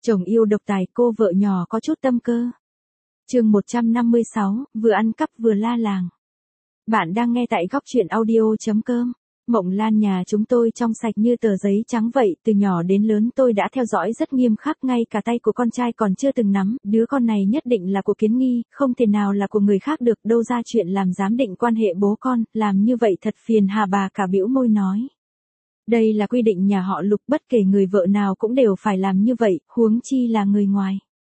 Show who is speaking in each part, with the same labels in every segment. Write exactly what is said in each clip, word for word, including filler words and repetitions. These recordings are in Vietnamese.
Speaker 1: Chồng yêu độc tài, cô vợ nhỏ có chút tâm cơ. Chương một trăm năm mươi sáu, vừa ăn cắp vừa la làng. Bạn đang nghe tại góc truyện audio chấm com. Mộng Lan nhà chúng tôi trong sạch như tờ giấy trắng vậy, từ nhỏ đến lớn tôi đã theo dõi rất nghiêm khắc, ngay cả tay của con trai còn chưa từng nắm, đứa con này nhất định là của Kiến Nghi, không thể nào là của người khác được, đâu ra chuyện làm giám định quan hệ bố con, làm như vậy thật phiền hà. Bà cả bĩu môi nói. Đây là quy định nhà họ Lục, bất kể người vợ nào cũng đều phải làm như vậy, huống chi là người ngoài.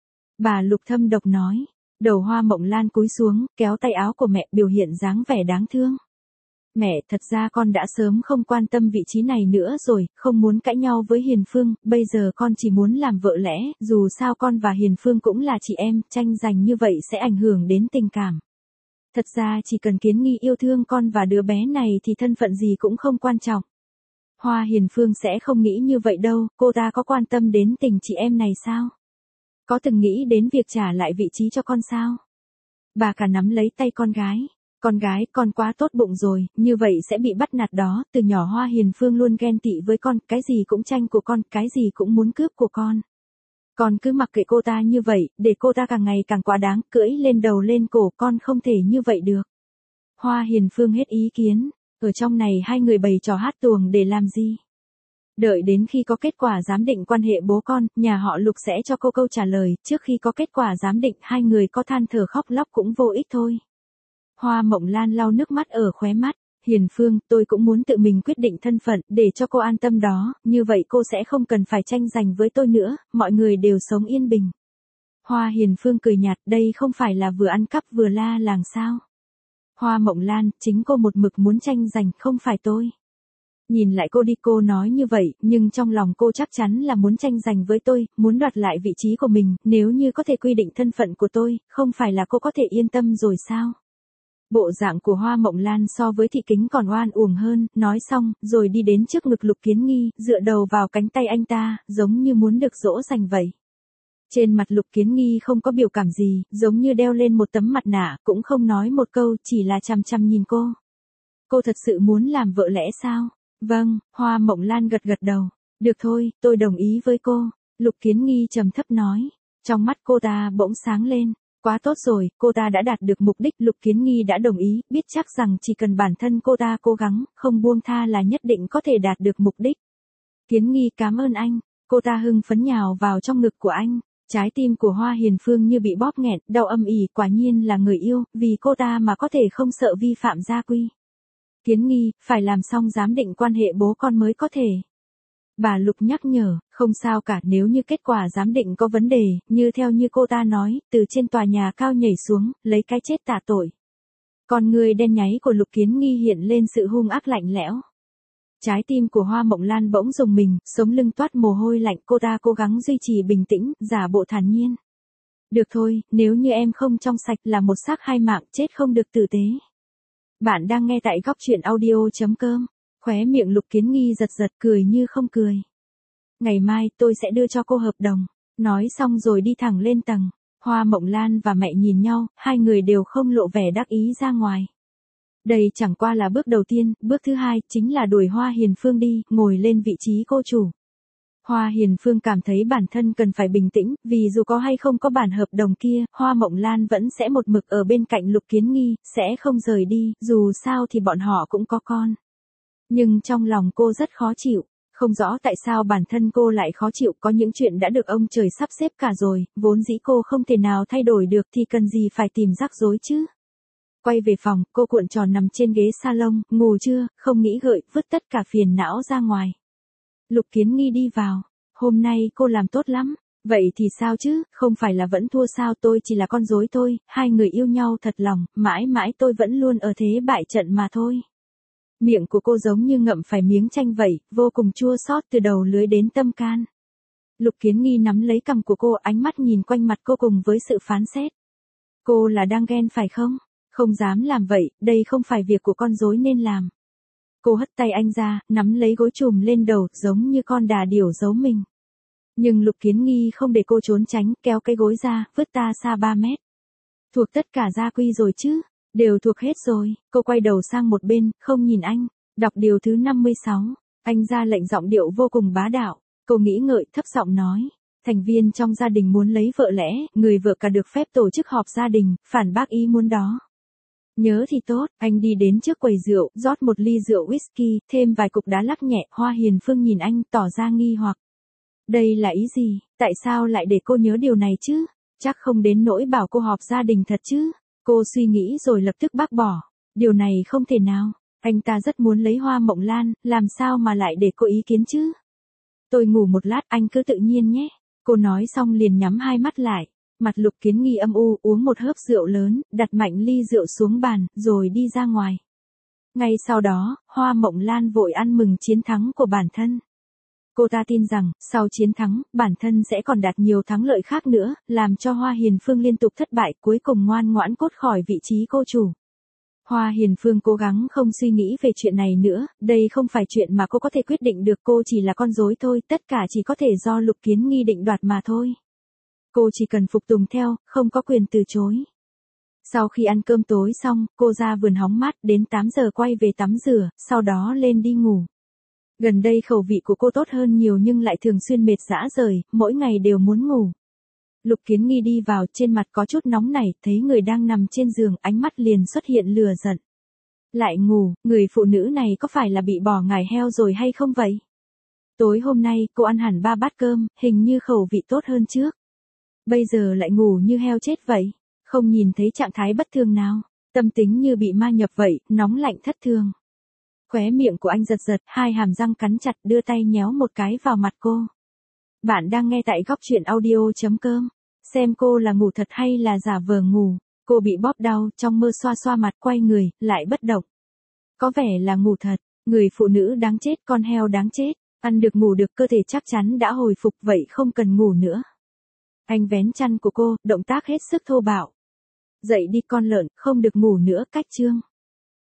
Speaker 1: Bà Lục thâm độc nói. Đầu Hoa Mộng Lan cúi xuống, kéo tay áo của mẹ, biểu hiện dáng vẻ đáng thương. Mẹ, thật ra con đã sớm không quan tâm vị trí này nữa rồi, không muốn cãi nhau với Hiền Phương, bây giờ con chỉ muốn làm vợ lẽ, dù sao con và Hiền Phương cũng là chị em, tranh giành như vậy sẽ ảnh hưởng đến tình cảm. Thật ra chỉ cần Kiến Nghi yêu thương con và đứa bé này thì thân phận gì cũng không quan trọng. Hoa Hiền Phương sẽ không nghĩ như vậy đâu, cô ta có quan tâm đến tình chị em này sao? Có từng nghĩ đến việc trả lại vị trí cho con sao? Bà cả nắm lấy tay con gái. Con gái, con quá tốt bụng rồi, như vậy sẽ bị bắt nạt đó, từ nhỏ Hoa Hiền Phương luôn ghen tị với con, cái gì cũng tranh của con, cái gì cũng muốn cướp của con. Con cứ mặc kệ cô ta như vậy, để cô ta càng ngày càng quá đáng, cưỡi lên đầu lên cổ, con không thể như vậy được. Hoa Hiền Phương hết ý kiến, ở trong này hai người bày trò hát tuồng để làm gì? Đợi đến khi có kết quả giám định quan hệ bố con, nhà họ Lục sẽ cho cô câu trả lời, trước khi có kết quả giám định hai người có than thở khóc lóc cũng vô ích thôi. Hoa Mộng Lan lau nước mắt ở khóe mắt, Hiền Phương, tôi cũng muốn tự mình quyết định thân phận, để cho cô an tâm đó, như vậy cô sẽ không cần phải tranh giành với tôi nữa, mọi người đều sống yên bình. Hoa Hiền Phương cười nhạt, đây không phải là vừa ăn cắp vừa la làng sao? Hoa Mộng Lan, chính cô một mực muốn tranh giành, không phải tôi. Nhìn lại cô đi, cô nói như vậy, nhưng trong lòng cô chắc chắn là muốn tranh giành với tôi, muốn đoạt lại vị trí của mình, nếu như có thể quy định thân phận của tôi, không phải là cô có thể yên tâm rồi sao? Bộ dạng của Hoa Mộng Lan so với Thị Kính còn oan uổng hơn, nói xong, rồi đi đến trước ngực Lục Kiến Nghi, dựa đầu vào cánh tay anh ta, giống như muốn được dỗ dành vậy. Trên mặt Lục Kiến Nghi không có biểu cảm gì, giống như đeo lên một tấm mặt nạ, cũng không nói một câu, chỉ là chằm chằm nhìn cô. Cô thật sự muốn làm vợ lẽ sao? Vâng, Hoa Mộng Lan gật gật đầu. Được thôi, tôi đồng ý với cô. Lục Kiến Nghi trầm thấp nói. Trong mắt cô ta bỗng sáng lên. Quá tốt rồi, cô ta đã đạt được mục đích. Lục Kiến Nghi đã đồng ý, biết chắc rằng chỉ cần bản thân cô ta cố gắng, không buông tha là nhất định có thể đạt được mục đích. Kiến Nghi, cảm ơn anh. Cô ta hưng phấn nhào vào trong ngực của anh. Trái tim của Hoa Hiền Phương như bị bóp nghẹt, đau âm ỉ, quả nhiên là người yêu, vì cô ta mà có thể không sợ vi phạm gia quy. Kiến Nghi, phải làm xong giám định quan hệ bố con mới có thể. Bà Lục nhắc nhở, không sao cả, nếu như kết quả giám định có vấn đề, như theo như cô ta nói, từ trên tòa nhà cao nhảy xuống, lấy cái chết tạ tội. Con người đen nháy của Lục Kiến Nghi hiện lên sự hung ác lạnh lẽo. Trái tim của Hoa Mộng Lan bỗng rùng mình, sống lưng toát mồ hôi lạnh, cô ta cố gắng duy trì bình tĩnh, giả bộ thản nhiên. Được thôi, nếu như em không trong sạch là một xác hai mạng, chết không được tử tế. Bạn đang nghe tại góc truyện audio chấm com. Khóe miệng Lục Kiến Nghi giật giật, cười như không cười. Ngày mai tôi sẽ đưa cho cô hợp đồng. Nói xong rồi đi thẳng lên tầng. Hoa Mộng Lan và mẹ nhìn nhau, hai người đều không lộ vẻ đắc ý ra ngoài. Đây chẳng qua là bước đầu tiên, bước thứ hai chính là đuổi Hoa Hiền Phương đi, ngồi lên vị trí cô chủ. Hoa Hiền Phương cảm thấy bản thân cần phải bình tĩnh, vì dù có hay không có bản hợp đồng kia, Hoa Mộng Lan vẫn sẽ một mực ở bên cạnh Lục Kiến Nghi, sẽ không rời đi, dù sao thì bọn họ cũng có con. Nhưng trong lòng cô rất khó chịu, không rõ tại sao bản thân cô lại khó chịu, có những chuyện đã được ông trời sắp xếp cả rồi, vốn dĩ cô không thể nào thay đổi được thì cần gì phải tìm rắc rối chứ. Quay về phòng, cô cuộn tròn nằm trên ghế salon, ngủ chưa, không nghĩ gợi, vứt tất cả phiền não ra ngoài. Lục Kiến Nghi đi vào, hôm nay cô làm tốt lắm, vậy thì sao chứ, không phải là vẫn thua sao, tôi chỉ là con rối thôi, hai người yêu nhau thật lòng, mãi mãi tôi vẫn luôn ở thế bại trận mà thôi. Miệng của cô giống như ngậm phải miếng chanh vậy, vô cùng chua xót từ đầu lưỡi đến tâm can. Lục Kiến Nghi nắm lấy cằm của cô, ánh mắt nhìn quanh mặt cô cùng với sự phán xét. Cô là đang ghen phải không? Không dám làm vậy, đây không phải việc của con rối nên làm. Cô hất tay anh ra, nắm lấy gối chùm lên đầu, giống như con đà điểu giấu mình. Nhưng Lục Kiến Nghi không để cô trốn tránh, kéo cái gối ra, vứt ta xa ba mét. Thuộc tất cả gia quy rồi chứ? Đều thuộc hết rồi. Cô quay đầu sang một bên, không nhìn anh. Đọc điều thứ năm mươi sáu. Anh ra lệnh giọng điệu vô cùng bá đạo. Cô nghĩ ngợi, thấp giọng nói. Thành viên trong gia đình muốn lấy vợ lẽ, người vợ cả được phép tổ chức họp gia đình, phản bác ý muốn đó. Nhớ thì tốt, anh đi đến trước quầy rượu, rót một ly rượu whisky, thêm vài cục đá lắc nhẹ, Hoa Hiền Phương nhìn anh, tỏ ra nghi hoặc. Đây là ý gì, tại sao lại để cô nhớ điều này chứ? Chắc không đến nỗi bảo cô họp gia đình thật chứ? Cô suy nghĩ rồi lập tức bác bỏ. Điều này không thể nào, anh ta rất muốn lấy Hoa Mộng Lan, làm sao mà lại để cô ý kiến chứ? Tôi ngủ một lát, anh cứ tự nhiên nhé. Cô nói xong liền nhắm hai mắt lại. Mặt Lục Kiến Nghi âm u, uống một hớp rượu lớn, đặt mạnh ly rượu xuống bàn, rồi đi ra ngoài. Ngay sau đó, Hoa Mộng Lan vội ăn mừng chiến thắng của bản thân. Cô ta tin rằng, sau chiến thắng, bản thân sẽ còn đạt nhiều thắng lợi khác nữa, làm cho Hoa Hiền Phương liên tục thất bại, cuối cùng ngoan ngoãn cốt khỏi vị trí cô chủ. Hoa Hiền Phương cố gắng không suy nghĩ về chuyện này nữa, đây không phải chuyện mà cô có thể quyết định được, cô chỉ là con rối thôi, tất cả chỉ có thể do Lục Kiến Nghi định đoạt mà thôi. Cô chỉ cần phục tùng theo, không có quyền từ chối. Sau khi ăn cơm tối xong, cô ra vườn hóng mát, đến tám giờ quay về tắm rửa, sau đó lên đi ngủ. Gần đây khẩu vị của cô tốt hơn nhiều nhưng lại thường xuyên mệt rã rời, mỗi ngày đều muốn ngủ. Lục Kiến Nghi đi vào, trên mặt có chút nóng nảy, thấy người đang nằm trên giường, ánh mắt liền xuất hiện lửa giận. Lại ngủ, người phụ nữ này có phải là bị bỏ ngải heo rồi hay không vậy? Tối hôm nay, cô ăn hẳn ba bát cơm, hình như khẩu vị tốt hơn trước. Bây giờ lại ngủ như heo chết vậy, không nhìn thấy trạng thái bất thường nào, tâm tính như bị ma nhập vậy, nóng lạnh thất thường. Khóe miệng của anh giật giật, hai hàm răng cắn chặt, đưa tay nhéo một cái vào mặt cô. Bạn đang nghe tại góc truyện audio chấm com. Xem cô là ngủ thật hay là giả vờ ngủ. Cô bị bóp đau, trong mơ xoa xoa mặt, quay người, lại bất động. Có vẻ là ngủ thật, người phụ nữ đáng chết, con heo đáng chết. Ăn được ngủ được, cơ thể chắc chắn đã hồi phục, vậy không cần ngủ nữa. Anh vén chăn của cô, động tác hết sức thô bạo. Dậy đi con lợn, không được ngủ nữa, cách chương.